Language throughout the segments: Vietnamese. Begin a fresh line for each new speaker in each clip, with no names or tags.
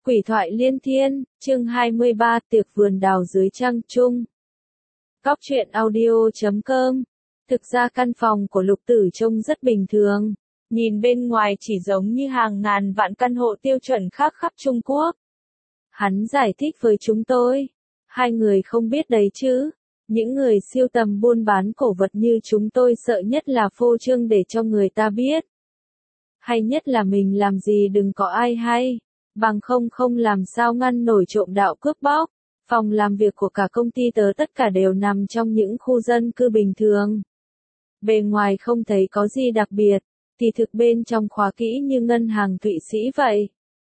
Quỷ thoại liên thiên, chương 23, tiệc vườn đào dưới trăng trung. Góc truyện audio.com. Thực ra căn phòng của Lục Tử trông rất bình thường. Nhìn bên ngoài chỉ giống như hàng ngàn vạn căn hộ tiêu chuẩn khác khắp Trung Quốc. Hắn giải thích với chúng tôi. Hai người không biết đấy chứ. Những người siêu tầm buôn bán cổ vật như chúng tôi sợ nhất là phô trương để cho người ta biết. Hay nhất là mình làm gì đừng có ai hay. Bằng không làm sao ngăn nổi trộm đạo cướp bóc. Phòng làm việc của cả công ty tớ tất cả đều nằm trong những khu dân cư bình thường. Bề ngoài không thấy có gì đặc biệt, thì thực bên trong khóa kỹ như ngân hàng Thụy Sĩ vậy.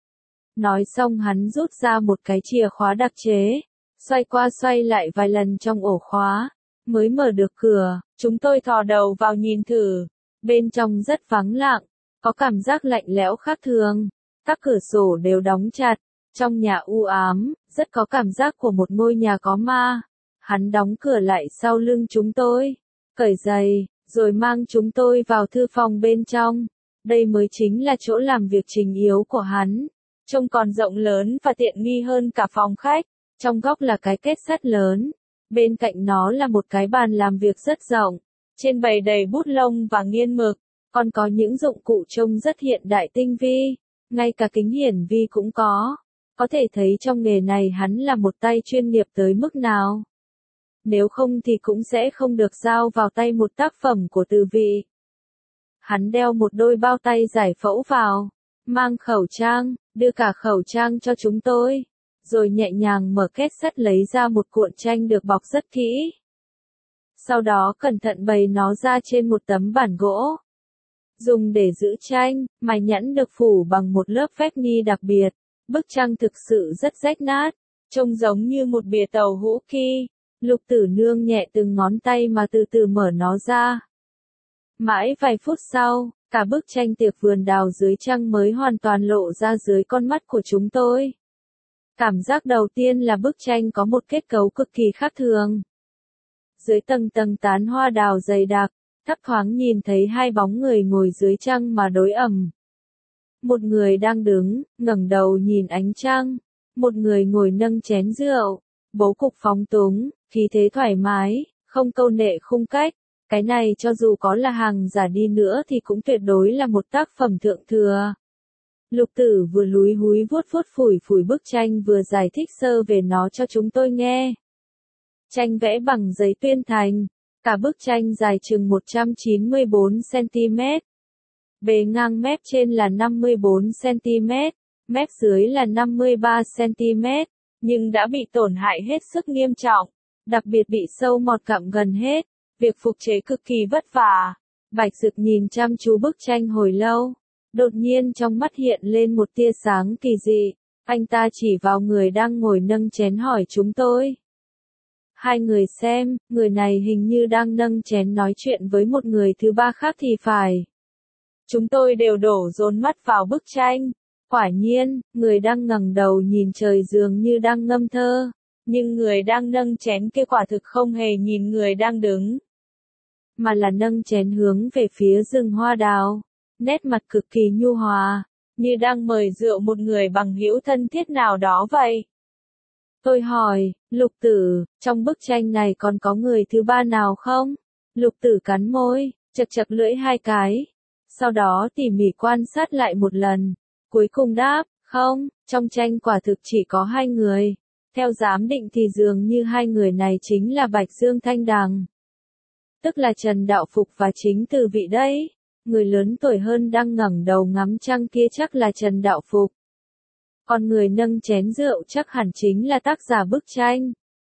Nói xong hắn rút ra một cái chìa khóa đặc chế, xoay qua xoay lại vài lần trong ổ khóa, mới mở được cửa. Chúng tôi thò đầu vào nhìn thử, bên trong rất vắng lặng, có cảm giác lạnh lẽo khác thường. Các cửa sổ đều đóng chặt, trong nhà u ám, rất có cảm giác của một ngôi nhà có ma. Hắn đóng cửa lại sau lưng chúng tôi, cởi giày, rồi mang chúng tôi vào thư phòng bên trong. Đây mới chính là chỗ làm việc chính yếu của hắn. Trông còn rộng lớn và tiện nghi hơn cả phòng khách. Trong góc là cái kết sắt lớn. Bên cạnh nó là một cái bàn làm việc rất rộng. Trên bày đầy bút lông và nghiên mực. Còn có những dụng cụ trông rất hiện đại tinh vi. Ngay cả kính hiển vi cũng có. Có thể thấy trong nghề này hắn là một tay chuyên nghiệp tới mức nào. Nếu không thì cũng sẽ không được giao vào tay một tác phẩm của Từ Vị. Hắn đeo một đôi bao tay giải phẫu vào, mang khẩu trang, đưa cả khẩu trang cho chúng tôi, rồi nhẹ nhàng mở két sắt lấy ra một cuộn tranh được bọc rất kỹ. Sau đó cẩn thận bày nó ra trên một tấm bản gỗ. Dùng để giữ tranh, mài nhẵn được phủ bằng một lớp phép ni đặc biệt. Bức tranh thực sự rất rách nát, trông giống như một bìa tàu hũ ki. Lục Tử nương nhẹ từng ngón tay mà từ từ mở nó ra. Mãi vài phút sau, cả bức tranh tiệc vườn đào dưới trăng mới hoàn toàn lộ ra dưới con mắt của chúng tôi. Cảm giác đầu tiên là bức tranh có một kết cấu cực kỳ khác thường. Dưới tầng tầng tán hoa đào dày đặc, thấp thoáng nhìn thấy hai bóng người ngồi dưới trăng mà đối ẩm. Một người đang đứng, ngẩng đầu nhìn ánh trăng. Một người ngồi nâng chén rượu, bố cục phóng túng, khí thế thoải mái, không câu nệ khung cách. Cái này cho dù có là hàng giả đi nữa thì cũng tuyệt đối là một tác phẩm thượng thừa. Lục Tử vừa lúi húi vuốt phủi bức tranh vừa giải thích sơ về nó cho chúng tôi nghe. Tranh vẽ bằng giấy tuyên thành. Cả bức tranh dài chừng 194cm. Bề ngang mép trên là 54cm, mép dưới là 53cm, nhưng đã bị tổn hại hết sức nghiêm trọng, đặc biệt bị sâu mọt cặm gần hết, việc phục chế cực kỳ vất vả. Bạch Dực nhìn chăm chú bức tranh hồi lâu, đột nhiên trong mắt hiện lên một tia sáng kỳ dị, anh ta chỉ vào người đang ngồi nâng chén hỏi chúng tôi. Hai người xem, người này hình như đang nâng chén nói chuyện với một người thứ ba khác thì phải. Chúng tôi đều đổ dồn mắt vào bức tranh. Quả nhiên, người đang ngẩng đầu nhìn trời dường như đang ngâm thơ. Nhưng người đang nâng chén kia quả thực không hề nhìn người đang đứng. Mà là nâng chén hướng về phía rừng hoa đào. Nét mặt cực kỳ nhu hòa, như đang mời rượu một người bằng hữu thân thiết nào đó vậy. Tôi hỏi, Lục Tử, trong bức tranh này còn có người thứ ba nào không? Lục Tử cắn môi, chật lưỡi hai cái. Sau đó tỉ mỉ quan sát lại một lần. Cuối cùng đáp, không, trong tranh quả thực chỉ có hai người. Theo giám định thì dường như hai người này chính là Bạch Dương Thanh Đằng. Tức là Trần Đạo Phục và chính Từ Vị đấy. Người lớn tuổi hơn đang ngẩng đầu ngắm trăng kia chắc là Trần Đạo Phục. Còn người nâng chén rượu chắc hẳn chính là tác giả bức tranh.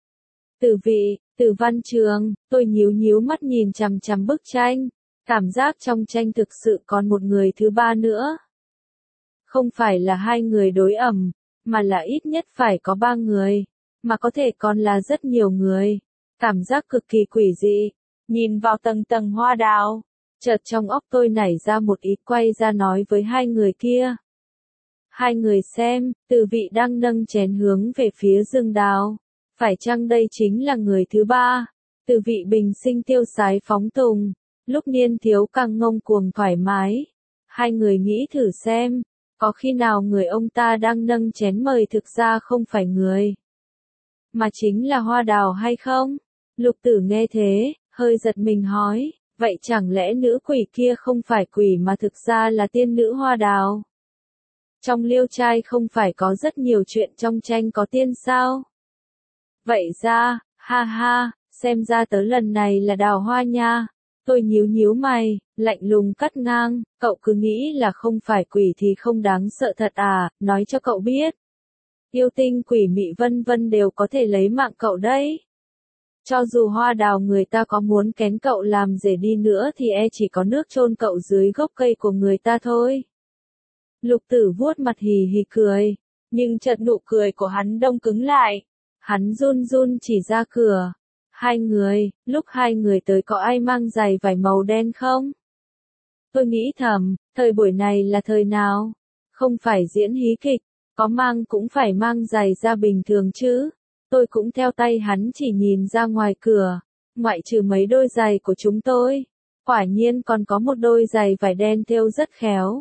Từ Vị, Từ Văn Trường, tôi nhíu mắt nhìn chằm bức tranh. Cảm giác trong tranh thực sự còn một người thứ ba nữa. Không phải là hai người đối ẩm, mà là ít nhất phải có ba người, mà có thể còn là rất nhiều người. Cảm giác cực kỳ quỷ dị, nhìn vào tầng tầng hoa đào, chợt trong óc tôi nảy ra một ý quay ra nói với hai người kia. Hai người xem, Từ Vị đang nâng chén hướng về phía rừng đào. Phải chăng đây chính là người thứ ba? Từ Vị bình sinh tiêu sái phóng tùng. Lúc niên thiếu càng ngông cuồng thoải mái. Hai người nghĩ thử xem, Có khi nào người ông ta đang nâng chén mời thực ra không phải người, mà chính là Hoa Đào hay không? Lục Tử nghe thế, hơi giật mình hỏi, vậy chẳng lẽ nữ quỷ kia không phải quỷ mà thực ra là tiên nữ Hoa Đào? Trong Liêu Trai không phải có rất nhiều chuyện trong tranh có tiên sao? Vậy ra, ha ha, xem ra tớ lần này là Đào Hoa nha. Tôi nhíu nhíu mày, lạnh lùng cắt ngang, cậu cứ nghĩ là không phải quỷ thì không đáng sợ thật à, nói cho cậu biết. Yêu tinh quỷ mị vân vân đều có thể lấy mạng cậu đấy. Cho dù Hoa Đào người ta có muốn kén cậu làm rể đi nữa thì chỉ có nước chôn cậu dưới gốc cây của người ta thôi. Lục Tử vuốt mặt hì hì cười, nhưng chợt nụ cười của hắn đông cứng lại. Hắn run run chỉ ra cửa. Lúc hai người tới có ai mang giày vải màu đen không? Tôi nghĩ thầm, thời buổi này là thời nào? Không phải diễn hí kịch, có mang cũng phải mang giày ra bình thường chứ. Tôi cũng theo tay hắn chỉ nhìn ra ngoài cửa, ngoại trừ mấy đôi giày của chúng tôi. Quả nhiên còn có một đôi giày vải đen thêu rất khéo.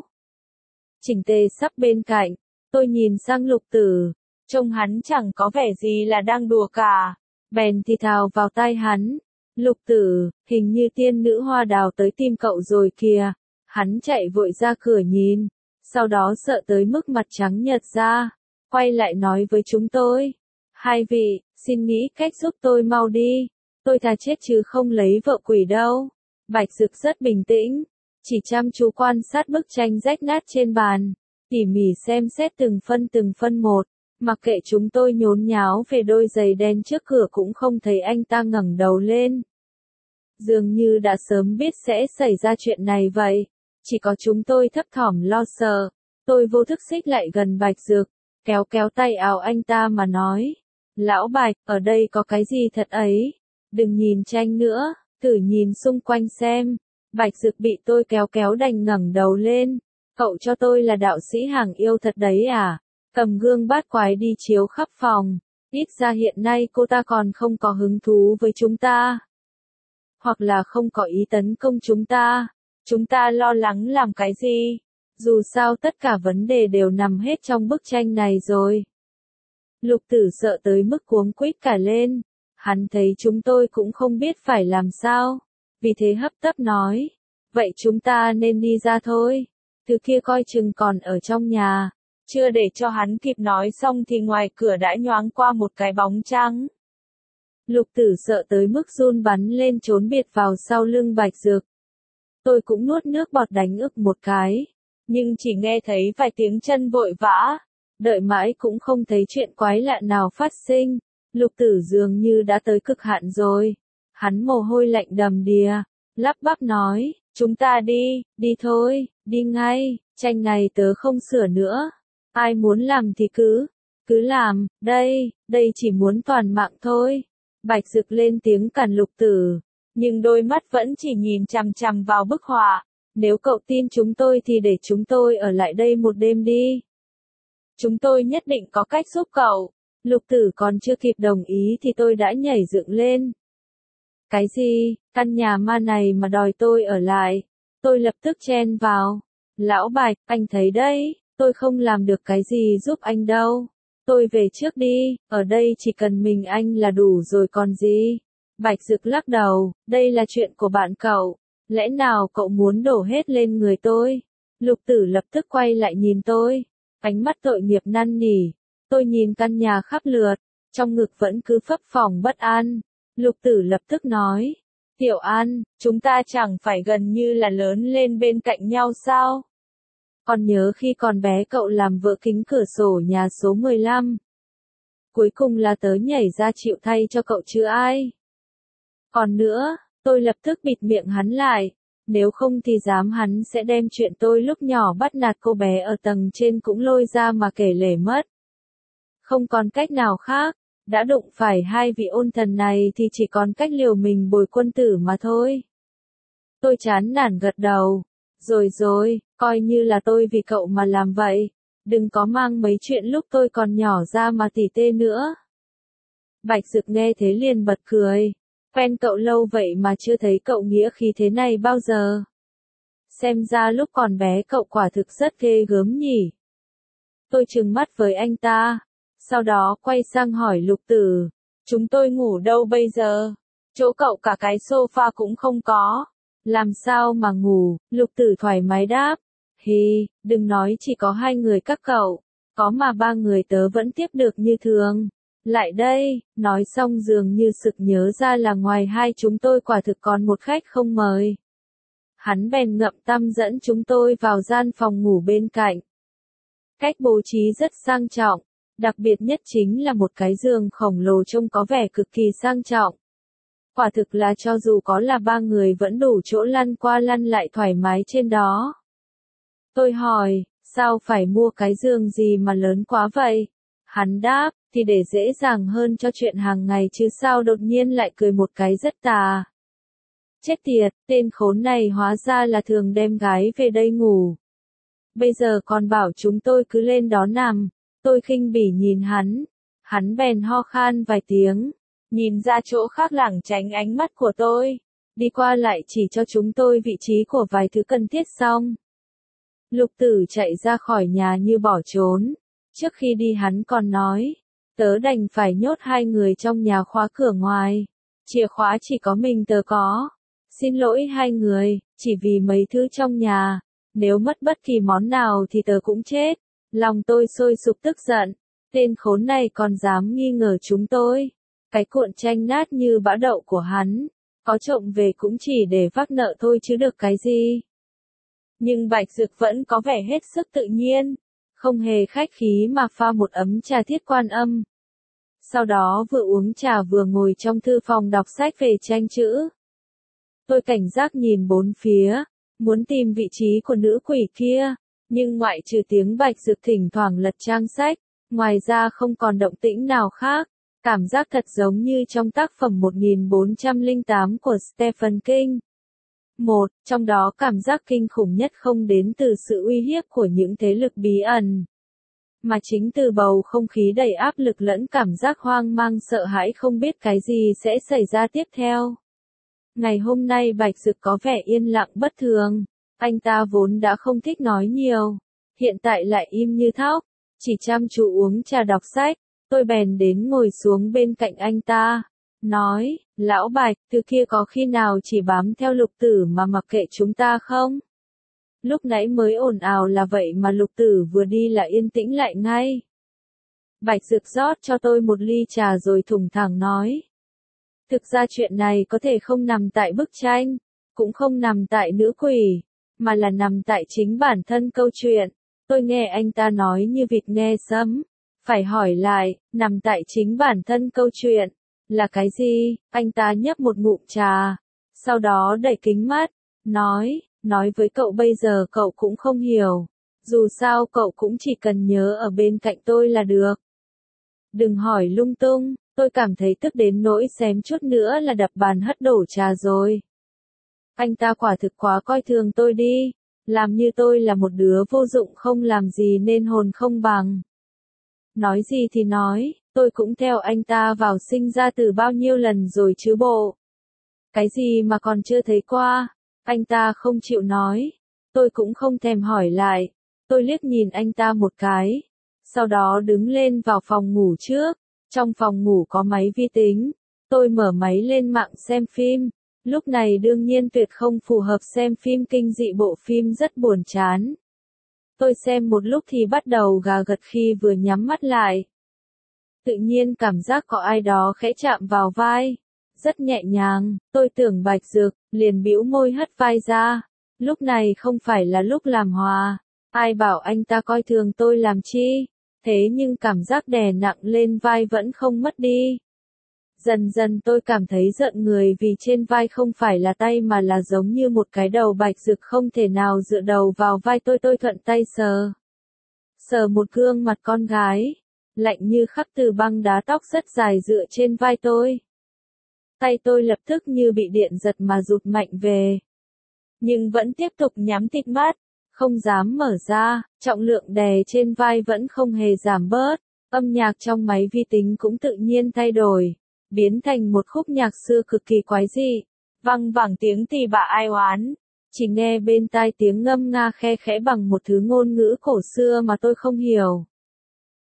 Chỉnh tề sắp bên cạnh, tôi nhìn sang Lục Tử, trông hắn chẳng có vẻ gì là đang đùa cả. Bèn thì thào vào tai hắn, Lục Tử, hình như tiên nữ Hoa Đào tới tìm cậu rồi kìa. Hắn chạy vội ra cửa nhìn, sau đó sợ tới mức mặt trắng nhợt ra, quay lại nói với chúng tôi. Hai vị, xin nghĩ cách giúp tôi mau đi, tôi thà chết chứ không lấy vợ quỷ đâu. Bạch Dực rất bình tĩnh, chỉ chăm chú quan sát bức tranh rách nát trên bàn, tỉ mỉ xem xét từng phân một. Mặc kệ chúng tôi nhốn nháo về đôi giày đen trước cửa cũng không thấy anh ta ngẩng đầu lên. Dường như đã sớm biết sẽ xảy ra chuyện này vậy. Chỉ có chúng tôi thấp thỏm lo sợ. Tôi vô thức xích lại gần Bạch Dực, kéo kéo tay áo anh ta mà nói. Lão Bạch, ở đây có cái gì thật ấy? Đừng nhìn tranh nữa, thử nhìn xung quanh xem. Bạch Dực bị tôi kéo kéo đành ngẩng đầu lên. Cậu cho tôi là đạo sĩ hàng yêu thật đấy à? Cầm gương bát quái đi chiếu khắp phòng, ít ra hiện nay cô ta còn không có hứng thú với chúng ta. Hoặc là không có ý tấn công chúng ta. Chúng ta lo lắng làm cái gì? Dù sao tất cả vấn đề đều nằm hết trong bức tranh này rồi. Lục Tử sợ tới mức cuống quýt cả lên. Hắn thấy chúng tôi cũng không biết phải làm sao. Vì thế hấp tấp nói. Vậy chúng ta nên đi ra thôi. Thứ kia coi chừng còn ở trong nhà. Chưa để cho hắn kịp nói xong thì ngoài cửa đã nhoáng qua một cái bóng trắng. Lục Tử sợ tới mức run bắn lên trốn biệt vào sau lưng Bạch Dực. Tôi cũng nuốt nước bọt đánh ức một cái, nhưng chỉ nghe thấy vài tiếng chân vội vã, đợi mãi cũng không thấy chuyện quái lạ nào phát sinh. Lục Tử dường như đã tới cực hạn rồi. Hắn mồ hôi lạnh đầm đìa, lắp bắp nói, chúng ta đi thôi, đi ngay, tranh này tớ không sửa nữa. Ai muốn làm thì cứ làm, đây chỉ muốn toàn mạng thôi. Bạch Dực lên tiếng cản Lục Tử, nhưng đôi mắt vẫn chỉ nhìn chằm chằm vào bức họa. Nếu cậu tin chúng tôi thì để chúng tôi ở lại đây một đêm đi. Chúng tôi nhất định có cách giúp cậu. Lục Tử còn chưa kịp đồng ý thì tôi đã nhảy dựng lên. Cái gì, căn nhà ma này mà đòi tôi ở lại? Tôi lập tức chen vào. Lão Bạch, anh thấy đấy. Tôi không làm được cái gì giúp anh đâu. Tôi về trước đi, ở đây chỉ cần mình anh là đủ rồi còn gì. Bạch Dực lắc đầu, đây là chuyện của bạn cậu. Lẽ nào cậu muốn đổ hết lên người tôi? Lục Tử lập tức quay lại nhìn tôi. Ánh mắt tội nghiệp năn nỉ. Tôi nhìn căn nhà khắp lượt, trong ngực vẫn cứ phập phồng bất an. Lục Tử lập tức nói. Tiểu An, chúng ta chẳng phải gần như là lớn lên bên cạnh nhau sao? Còn nhớ khi còn bé cậu làm vỡ kính cửa sổ nhà số 15. Cuối cùng là tớ nhảy ra chịu thay cho cậu chứ ai. Còn nữa, tôi lập tức bịt miệng hắn lại. Nếu không thì dám hắn sẽ đem chuyện tôi lúc nhỏ bắt nạt cô bé ở tầng trên cũng lôi ra mà kể lể mất. Không còn cách nào khác, đã đụng phải hai vị ôn thần này thì chỉ còn cách liều mình bồi quân tử mà thôi. Tôi chán nản gật đầu. Rồi, coi như là tôi vì cậu mà làm vậy. Đừng có mang mấy chuyện lúc tôi còn nhỏ ra mà tỉ tê nữa. Bạch Dực nghe thế liền bật cười. Quen cậu lâu vậy mà chưa thấy cậu nghĩa khí thế này bao giờ. Xem ra lúc còn bé cậu quả thực rất ghê gớm nhỉ. Tôi trừng mắt với anh ta. Sau đó quay sang hỏi Lục Tử. Chúng tôi ngủ đâu bây giờ? Chỗ cậu cả cái sofa cũng không có. Làm sao mà ngủ? Lục Tử thoải mái đáp. Hì, đừng nói chỉ có 2 người các cậu. Có mà 3 người tớ vẫn tiếp được như thường. Lại đây, nói xong dường như sực nhớ ra là ngoài 2 chúng tôi quả thực còn một khách không mời. Hắn bèn ngậm tăm dẫn chúng tôi vào gian phòng ngủ bên cạnh. Cách bố trí rất sang trọng, đặc biệt nhất chính là một cái giường khổng lồ trông có vẻ cực kỳ sang trọng. Quả thực là cho dù có là 3 người vẫn đủ chỗ lăn qua lăn lại thoải mái trên đó. Tôi hỏi, sao phải mua cái giường gì mà lớn quá vậy? Hắn đáp, thì để dễ dàng hơn cho chuyện hàng ngày chứ sao, đột nhiên lại cười một cái rất tà. Chết tiệt, tên khốn này hóa ra là thường đem gái về đây ngủ. Bây giờ còn bảo chúng tôi cứ lên đó nằm. Tôi khinh bỉ nhìn hắn. Hắn bèn ho khan vài tiếng. Nhìn ra chỗ khác lảng tránh ánh mắt của tôi. Đi qua lại chỉ cho chúng tôi vị trí của vài thứ cần thiết xong. Lục Tử chạy ra khỏi nhà như bỏ trốn. Trước khi đi hắn còn nói. Tớ đành phải nhốt 2 người trong nhà khóa cửa ngoài. Chìa khóa chỉ có mình tớ có. Xin lỗi 2 người, chỉ vì mấy thứ trong nhà. Nếu mất bất kỳ món nào thì tớ cũng chết. Lòng tôi sôi sục tức giận. Tên khốn này còn dám nghi ngờ chúng tôi. Cái cuộn tranh nát như bã đậu của hắn. Có trộm về cũng chỉ để vác nợ thôi chứ được cái gì. Nhưng Bạch Dực vẫn có vẻ hết sức tự nhiên. Không hề khách khí mà pha một ấm trà Thiết Quan Âm. Sau đó vừa uống trà vừa ngồi trong thư phòng đọc sách về tranh chữ. Tôi cảnh giác nhìn bốn phía. Muốn tìm vị trí của nữ quỷ kia. Nhưng ngoại trừ tiếng Bạch Dực thỉnh thoảng lật trang sách, ngoài ra không còn động tĩnh nào khác. Cảm giác thật giống như trong tác phẩm 1408 của Stephen King. Trong đó cảm giác kinh khủng nhất không đến từ sự uy hiếp của những thế lực bí ẩn, mà chính từ bầu không khí đầy áp lực lẫn cảm giác hoang mang sợ hãi không biết cái gì sẽ xảy ra tiếp theo. Ngày hôm nay Bạch Dực có vẻ yên lặng bất thường. Anh ta vốn đã không thích nói nhiều, hiện tại lại im như thóc, chỉ chăm chú uống trà đọc sách. Tôi bèn đến ngồi xuống bên cạnh anh ta, nói, lão Bạch, thứ kia có khi nào chỉ bám theo Lục Tử mà mặc kệ chúng ta không? Lúc nãy mới ồn ào là vậy mà Lục Tử vừa đi là yên tĩnh lại ngay. Bạch Dực rót cho tôi một ly trà rồi thủng thẳng nói. Thực ra chuyện này có thể không nằm tại bức tranh, cũng không nằm tại nữ quỷ, mà là nằm tại chính bản thân câu chuyện. Tôi nghe anh ta nói như vịt nghe sấm. Phải hỏi lại, nằm tại chính bản thân câu chuyện. Là cái gì? Anh ta nhấp một ngụm trà. Sau đó đẩy kính mắt. Nói với cậu bây giờ cậu cũng không hiểu. Dù sao cậu cũng chỉ cần nhớ ở bên cạnh tôi là được. Đừng hỏi lung tung. Tôi cảm thấy tức đến nỗi xém chút nữa là đập bàn hất đổ trà rồi. Anh ta quả thực quá coi thường tôi đi. Làm như tôi là một đứa vô dụng không làm gì nên hồn không bằng. Nói gì thì nói, tôi cũng theo anh ta vào sinh ra từ bao nhiêu lần rồi chứ bộ. Cái gì mà còn chưa thấy qua, anh ta không chịu nói. Tôi cũng không thèm hỏi lại. Tôi liếc nhìn anh ta một cái. Sau đó đứng lên vào phòng ngủ trước. Trong phòng ngủ có máy vi tính. Tôi mở máy lên mạng xem phim. Lúc này đương nhiên tuyệt không phù hợp xem phim kinh dị, bộ phim rất buồn chán. Tôi xem một lúc thì bắt đầu gà gật khi vừa nhắm mắt lại. Tự nhiên cảm giác có ai đó khẽ chạm vào vai. Rất nhẹ nhàng, tôi tưởng Bạch Dực, liền bĩu môi hất vai ra. Lúc này không phải là lúc làm hòa. Ai bảo anh ta coi thường tôi làm chi. Thế nhưng cảm giác đè nặng lên vai vẫn không mất đi. Dần dần tôi cảm thấy giận người vì trên vai không phải là tay mà là giống như một cái đầu. Bạch Dực không thể nào dựa đầu vào vai tôi thuận tay sờ. Sờ một gương mặt con gái, lạnh như khắc từ băng đá, tóc rất dài dựa trên vai tôi. Tay tôi lập tức như bị điện giật mà rụt mạnh về. Nhưng vẫn tiếp tục nhắm tịt mắt, không dám mở ra, trọng lượng đè trên vai vẫn không hề giảm bớt. Âm nhạc trong máy vi tính cũng tự nhiên thay đổi, biến thành một khúc nhạc xưa cực kỳ quái dị, văng vẳng tiếng tỳ bà ai oán. Chỉ nghe bên tai tiếng ngâm nga khe khẽ bằng một thứ ngôn ngữ cổ xưa mà tôi không hiểu.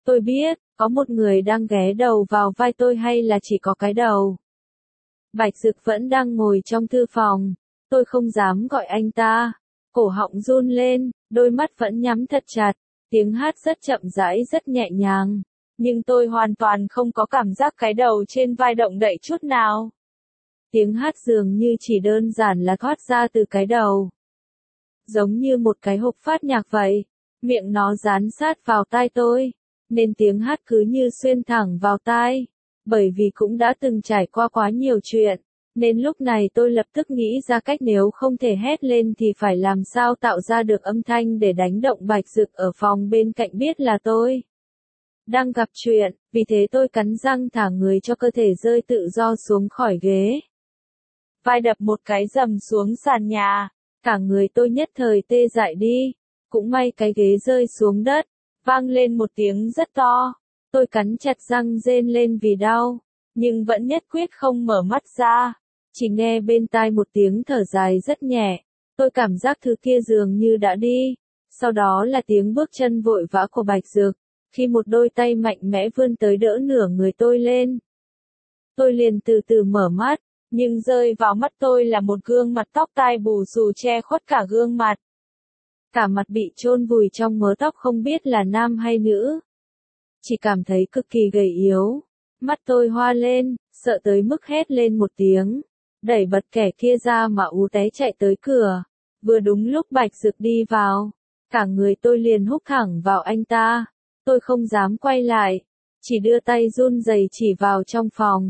Tôi biết, có một người đang ghé đầu vào vai tôi hay là chỉ có cái đầu. Bạch Dực vẫn đang ngồi trong thư phòng. Tôi không dám gọi anh ta. Cổ họng run lên, đôi mắt vẫn nhắm thật chặt. Tiếng hát rất chậm rãi rất nhẹ nhàng. Nhưng tôi hoàn toàn không có cảm giác cái đầu trên vai động đậy chút nào. Tiếng hát dường như chỉ đơn giản là thoát ra từ cái đầu. Giống như một cái hộp phát nhạc vậy. Miệng nó dán sát vào tai tôi. Nên tiếng hát cứ như xuyên thẳng vào tai. Bởi vì cũng đã từng trải qua quá nhiều chuyện. Nên lúc này tôi lập tức nghĩ ra cách nếu không thể hét lên thì phải làm sao tạo ra được âm thanh để đánh động Bạch Dực ở phòng bên cạnh biết là tôi đang gặp chuyện, vì thế tôi cắn răng thả người cho cơ thể rơi tự do xuống khỏi ghế. Vai đập một cái rầm xuống sàn nhà, cả người tôi nhất thời tê dại đi, cũng may cái ghế rơi xuống đất, vang lên một tiếng rất to, tôi cắn chặt răng rên lên vì đau, nhưng vẫn nhất quyết không mở mắt ra, chỉ nghe bên tai một tiếng thở dài rất nhẹ, tôi cảm giác thứ kia dường như đã đi, sau đó là tiếng bước chân vội vã của Bạch Dực. Khi một đôi tay mạnh mẽ vươn tới đỡ nửa người tôi lên. Tôi liền từ từ mở mắt, nhưng rơi vào mắt tôi là một gương mặt tóc tai bù xù che khuất cả gương mặt. Cả mặt bị chôn vùi trong mớ tóc không biết là nam hay nữ. Chỉ cảm thấy cực kỳ gầy yếu. Mắt tôi hoa lên, sợ tới mức hét lên một tiếng. Đẩy bật kẻ kia ra mà ú té chạy tới cửa. Vừa đúng lúc Bạch Dực đi vào. Cả người tôi liền húc thẳng vào anh ta. Tôi không dám quay lại, chỉ đưa tay run rẩy chỉ vào trong phòng.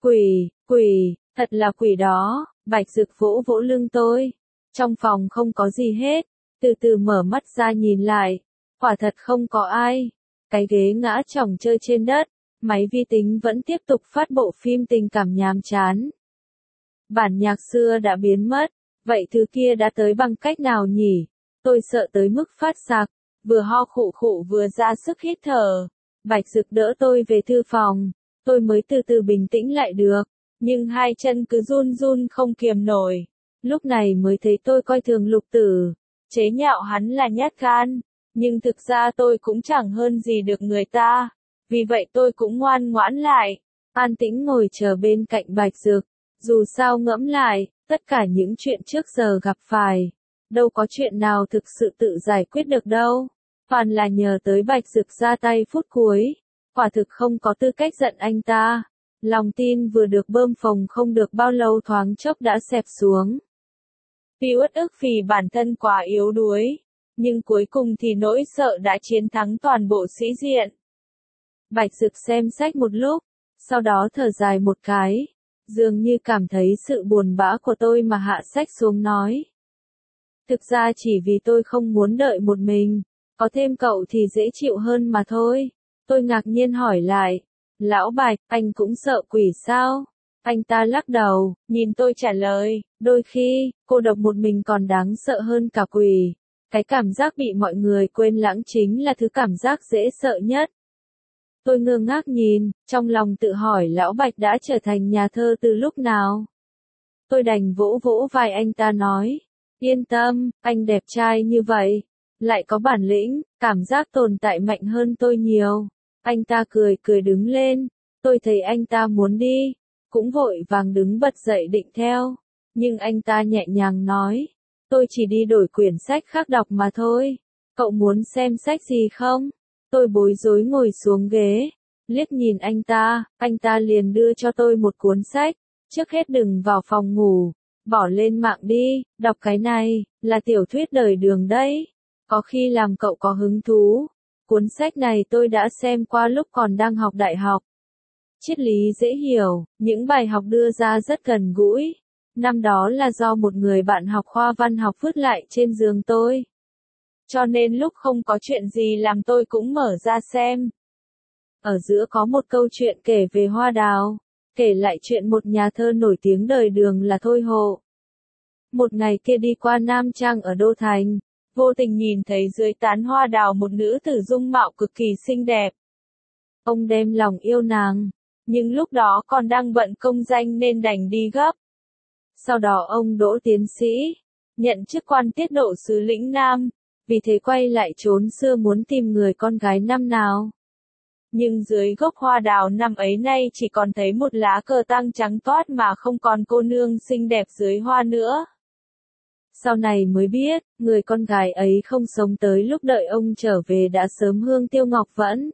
Quỷ, thật là quỷ đó, Bạch Dực vỗ vỗ lưng tôi. Trong phòng không có gì hết, từ từ mở mắt ra nhìn lại, quả thật không có ai. Cái ghế ngã chỏng chơi trên đất, máy vi tính vẫn tiếp tục phát bộ phim tình cảm nhàm chán. Bản nhạc xưa đã biến mất, vậy thứ kia đã tới bằng cách nào nhỉ? Tôi sợ tới mức phát sặc. Vừa ho khụ khụ vừa ra sức hít thở. Bạch Dực đỡ tôi về thư phòng. Tôi mới từ từ bình tĩnh lại được. Nhưng hai chân cứ run run không kiềm nổi. Lúc này mới thấy tôi coi thường Lục Tử. Chế nhạo hắn là nhát gan. Nhưng thực ra tôi cũng chẳng hơn gì được người ta. Vì vậy tôi cũng ngoan ngoãn lại. An tĩnh ngồi chờ bên cạnh Bạch Dực. Dù sao ngẫm lại, tất cả những chuyện trước giờ gặp phải. Đâu có chuyện nào thực sự tự giải quyết được đâu. Toàn là nhờ tới Bạch Dực ra tay phút cuối. Quả thực không có tư cách giận anh ta. Lòng tin vừa được bơm phồng không được bao lâu thoáng chốc đã xẹp xuống. Vì uất ức vì bản thân quá yếu đuối. Nhưng cuối cùng thì nỗi sợ đã chiến thắng toàn bộ sĩ diện. Bạch Dực xem sách một lúc. Sau đó thở dài một cái. Dường như cảm thấy sự buồn bã của tôi mà hạ sách xuống nói. Thực ra chỉ vì tôi không muốn đợi một mình. Có thêm cậu thì dễ chịu hơn mà thôi. Tôi ngạc nhiên hỏi lại. Lão Bạch, anh cũng sợ quỷ sao? Anh ta lắc đầu, nhìn tôi trả lời. Đôi khi, cô độc một mình còn đáng sợ hơn cả quỷ. Cái cảm giác bị mọi người quên lãng chính là thứ cảm giác dễ sợ nhất. Tôi ngơ ngác nhìn, trong lòng tự hỏi Lão Bạch đã trở thành nhà thơ từ lúc nào? Tôi đành vỗ vỗ vai anh ta nói. Yên tâm, anh đẹp trai như vậy. Lại có bản lĩnh, cảm giác tồn tại mạnh hơn tôi nhiều. Anh ta cười cười đứng lên. Tôi thấy anh ta muốn đi. Cũng vội vàng đứng bật dậy định theo. Nhưng anh ta nhẹ nhàng nói. Tôi chỉ đi đổi quyển sách khác đọc mà thôi. Cậu muốn xem sách gì không? Tôi bối rối ngồi xuống ghế. Liếc nhìn anh ta liền đưa cho tôi một cuốn sách. Trước hết đừng vào phòng ngủ. Bỏ lên mạng đi, đọc cái này, là tiểu thuyết đời Đường đấy. Có khi làm cậu có hứng thú. Cuốn sách này tôi đã xem qua lúc còn đang học đại học. Triết lý dễ hiểu, những bài học đưa ra rất gần gũi. Năm đó là do một người bạn học khoa văn học vứt lại trên giường tôi. Cho nên lúc không có chuyện gì làm tôi cũng mở ra xem. Ở giữa có một câu chuyện kể về hoa đào. Kể lại chuyện một nhà thơ nổi tiếng đời Đường là Thôi Hộ. Một ngày kia đi qua Nam Trang ở Đô Thành. Vô tình nhìn thấy dưới tán hoa đào một nữ tử dung mạo cực kỳ xinh đẹp. Ông đem lòng yêu nàng, nhưng lúc đó còn đang bận công danh nên đành đi gấp. Sau đó ông đỗ tiến sĩ, nhận chức quan tiết độ sứ lĩnh Nam, vì thế quay lại chốn xưa muốn tìm người con gái năm nào. Nhưng dưới gốc hoa đào năm ấy nay chỉ còn thấy một lá cờ tăng trắng toát mà không còn cô nương xinh đẹp dưới hoa nữa. Sau này mới biết, người con gái ấy không sống tới lúc đợi ông trở về đã sớm hương tiêu ngọc vẫn.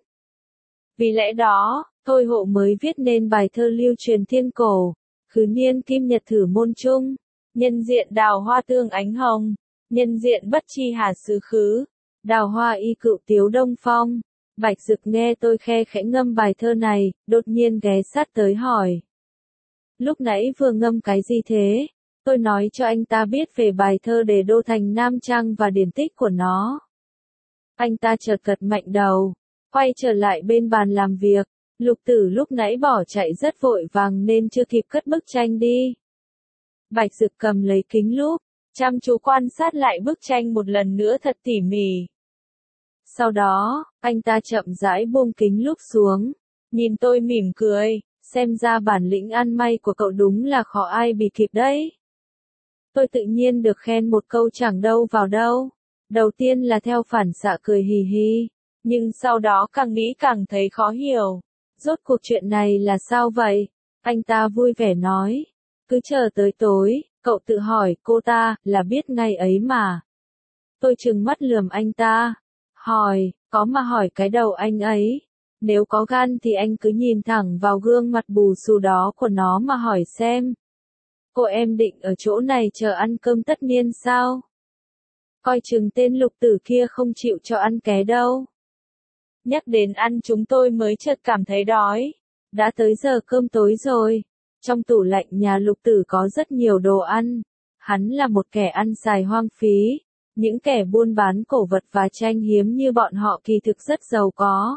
Vì lẽ đó, Thôi Hộ mới viết nên bài thơ lưu truyền thiên cổ, khứ niên kim nhật thử môn trung, nhân diện đào hoa tương ánh hồng, nhân diện bất chi hà xứ khứ, đào hoa y cựu tiếu đông phong. Bạch Dực nghe tôi khe khẽ ngâm bài thơ này, đột nhiên ghé sát tới hỏi. Lúc nãy vừa ngâm cái gì thế? Tôi nói cho anh ta biết về bài thơ Đề Đô Thành Nam Trang và điển tích của nó. Anh ta chợt gật mạnh đầu, quay trở lại bên bàn làm việc. Lục Tử lúc nãy bỏ chạy rất vội vàng nên chưa kịp cất bức tranh đi. Bạch Dực cầm lấy kính lúp, chăm chú quan sát lại bức tranh một lần nữa thật tỉ mỉ. Sau đó, anh ta chậm rãi buông kính lúp xuống, nhìn tôi mỉm cười, xem ra bản lĩnh ăn may của cậu đúng là khó ai bì kịp đấy. Tôi tự nhiên được khen một câu chẳng đâu vào đâu. Đầu tiên là theo phản xạ cười hì hì, nhưng sau đó càng nghĩ càng thấy khó hiểu. Rốt cuộc chuyện này là sao vậy? Anh ta vui vẻ nói. Cứ chờ tới tối, cậu tự hỏi cô ta, là biết ngay ấy mà. Tôi trừng mắt lườm anh ta. Hỏi, có mà hỏi cái đầu anh ấy. Nếu có gan thì anh cứ nhìn thẳng vào gương mặt bù xù đó của nó mà hỏi xem. Cô em định ở chỗ này chờ ăn cơm tất niên sao? Coi chừng tên Lục Tử kia không chịu cho ăn ké đâu. Nhắc đến ăn chúng tôi mới chợt cảm thấy đói. Đã tới giờ cơm tối rồi. Trong tủ lạnh nhà Lục Tử có rất nhiều đồ ăn. Hắn là một kẻ ăn xài hoang phí. Những kẻ buôn bán cổ vật và tranh hiếm như bọn họ kỳ thực rất giàu có.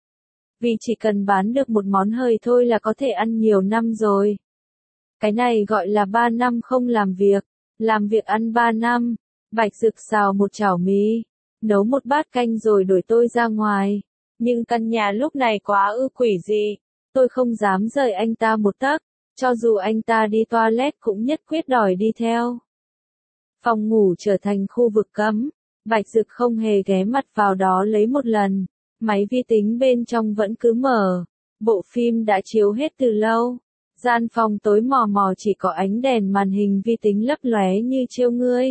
Vì chỉ cần bán được một món hời thôi là có thể ăn nhiều năm rồi. Cái này gọi là 3 năm không làm việc ăn 3 năm. Bạch Dực xào một chảo mì, nấu một bát canh rồi đuổi tôi ra ngoài. Nhưng căn nhà lúc này quá quỷ dị, tôi không dám rời anh ta một tấc, cho dù anh ta đi toilet cũng nhất quyết đòi đi theo. Phòng ngủ trở thành khu vực cấm, Bạch Dực không hề ghé mặt vào đó lấy một lần, máy vi tính bên trong vẫn cứ mở, bộ phim đã chiếu hết từ lâu. Gian phòng tối mò mò chỉ có ánh đèn màn hình vi tính lấp lóe như trêu ngươi.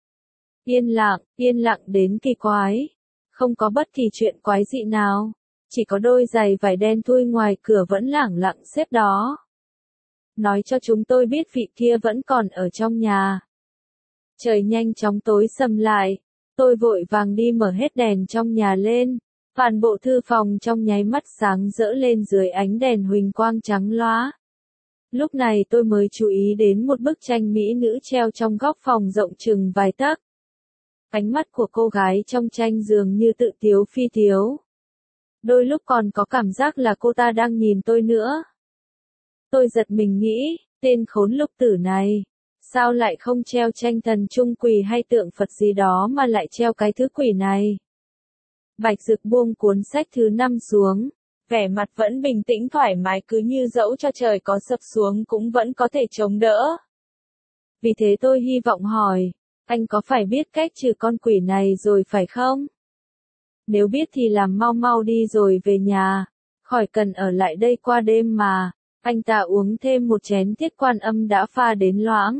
Yên lặng đến kỳ quái. Không có bất kỳ chuyện quái dị nào. Chỉ có đôi giày vải đen thui ngoài cửa vẫn lẳng lặng xếp đó. Nói cho chúng tôi biết vị kia vẫn còn ở trong nhà. Trời nhanh chóng tối sầm lại. Tôi vội vàng đi mở hết đèn trong nhà lên. Toàn bộ thư phòng trong nháy mắt sáng rỡ lên dưới ánh đèn huỳnh quang trắng loá. Lúc này tôi mới chú ý đến một bức tranh mỹ nữ treo trong góc phòng rộng chừng vài tấc. Ánh mắt của cô gái trong tranh dường như tự tiếu phi tiếu. Đôi lúc còn có cảm giác là cô ta đang nhìn tôi nữa. Tôi giật mình nghĩ, tên khốn Lục Tử này, sao lại không treo tranh thần trung quỷ hay tượng Phật gì đó mà lại treo cái thứ quỷ này. Bạch Dực buông cuốn sách thứ 5 xuống, vẻ mặt vẫn bình tĩnh thoải mái cứ như dẫu cho trời có sập xuống cũng vẫn có thể chống đỡ. Vì thế tôi hy vọng hỏi, anh có phải biết cách trừ con quỷ này rồi phải không? Nếu biết thì làm mau mau đi rồi về nhà, khỏi cần ở lại đây qua đêm mà. Anh ta uống thêm một chén Thiết Quan Âm đã pha đến loãng.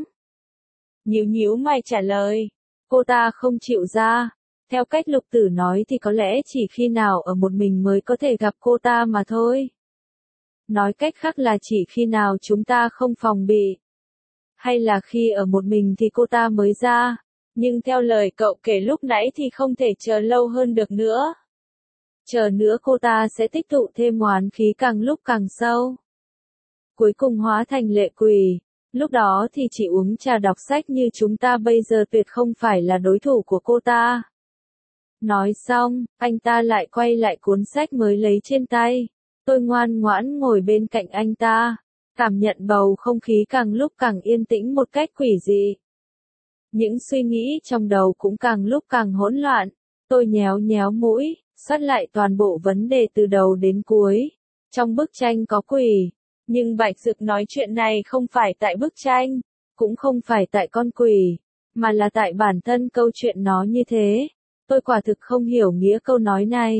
Nhíu mày trả lời, cô ta không chịu ra. Theo cách Lục Tử nói thì có lẽ chỉ khi nào ở một mình mới có thể gặp cô ta mà thôi. Nói cách khác là chỉ khi nào chúng ta không phòng bị. Hay là khi ở một mình thì cô ta mới ra. Nhưng theo lời cậu kể lúc nãy thì không thể chờ lâu hơn được nữa. Chờ nữa cô ta sẽ tích tụ thêm oán khí càng lúc càng sâu. Cuối cùng hóa thành lệ quỷ. Lúc đó thì chỉ uống trà đọc sách như chúng ta bây giờ tuyệt không phải là đối thủ của cô ta. Nói xong, anh ta lại quay lại cuốn sách mới lấy trên tay. Tôi ngoan ngoãn ngồi bên cạnh anh ta, cảm nhận bầu không khí càng lúc càng yên tĩnh một cách quỷ dị. Những suy nghĩ trong đầu cũng càng lúc càng hỗn loạn. Tôi nhéo mũi, soát lại toàn bộ vấn đề từ đầu đến cuối. Trong bức tranh có quỷ, nhưng Bạch Dực nói chuyện này không phải tại bức tranh, cũng không phải tại con quỷ, mà là tại bản thân câu chuyện nó như thế. Tôi quả thực không hiểu nghĩa câu nói này.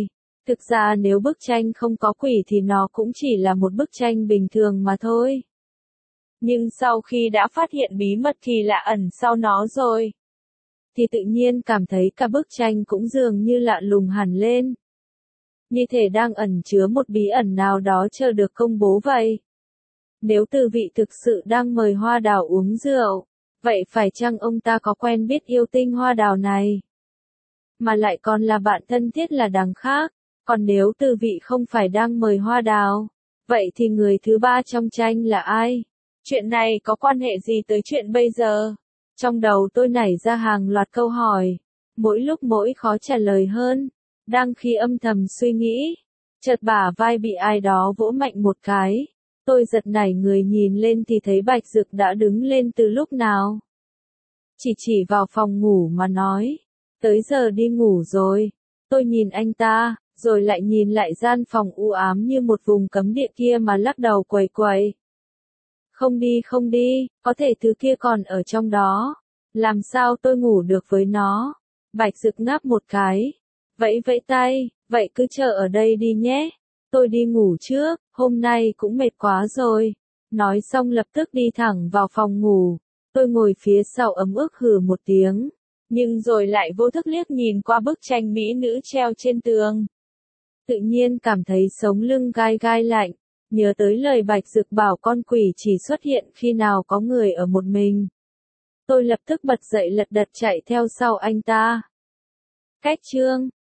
Thực ra nếu bức tranh không có quỷ thì nó cũng chỉ là một bức tranh bình thường mà thôi. Nhưng sau khi đã phát hiện bí mật kỳ lạ ẩn sau nó rồi, thì tự nhiên cảm thấy cả bức tranh cũng dường như lạ lùng hẳn lên. Như thể đang ẩn chứa một bí ẩn nào đó chờ được công bố vậy. Nếu Từ Vị thực sự đang mời Hoa Đào uống rượu, vậy phải chăng ông ta có quen biết yêu tinh Hoa Đào này? Mà lại còn là bạn thân thiết là đằng khác. Còn nếu Từ Vị không phải đang mời Hoa Đào, vậy thì người thứ ba trong tranh là ai? Chuyện này có quan hệ gì tới chuyện bây giờ? Trong đầu tôi nảy ra hàng loạt câu hỏi, mỗi lúc mỗi khó trả lời hơn. Đang khi âm thầm suy nghĩ, chợt bả vai bị ai đó vỗ mạnh một cái. Tôi giật nảy người nhìn lên thì thấy Bạch Dực đã đứng lên từ lúc nào. Chỉ vào phòng ngủ mà nói, tới giờ đi ngủ rồi. Tôi nhìn anh ta, rồi lại nhìn lại gian phòng u ám như một vùng cấm địa kia mà lắc đầu quẩy quẩy. Không đi, có thể thứ kia còn ở trong đó. Làm sao tôi ngủ được với nó? Bạch Dực ngáp một cái, vẫy vẫy tay, vậy cứ chờ ở đây đi nhé. Tôi đi ngủ trước, hôm nay cũng mệt quá rồi. Nói xong lập tức đi thẳng vào phòng ngủ. Tôi ngồi phía sau ấm ức hừ một tiếng, nhưng rồi lại vô thức liếc nhìn qua bức tranh mỹ nữ treo trên tường. Tự nhiên cảm thấy sống lưng gai gai lạnh, nhớ tới lời Bạch Dực bảo con quỷ chỉ xuất hiện khi nào có người ở một mình. Tôi lập tức bật dậy lật đật chạy theo sau anh ta. Cách chương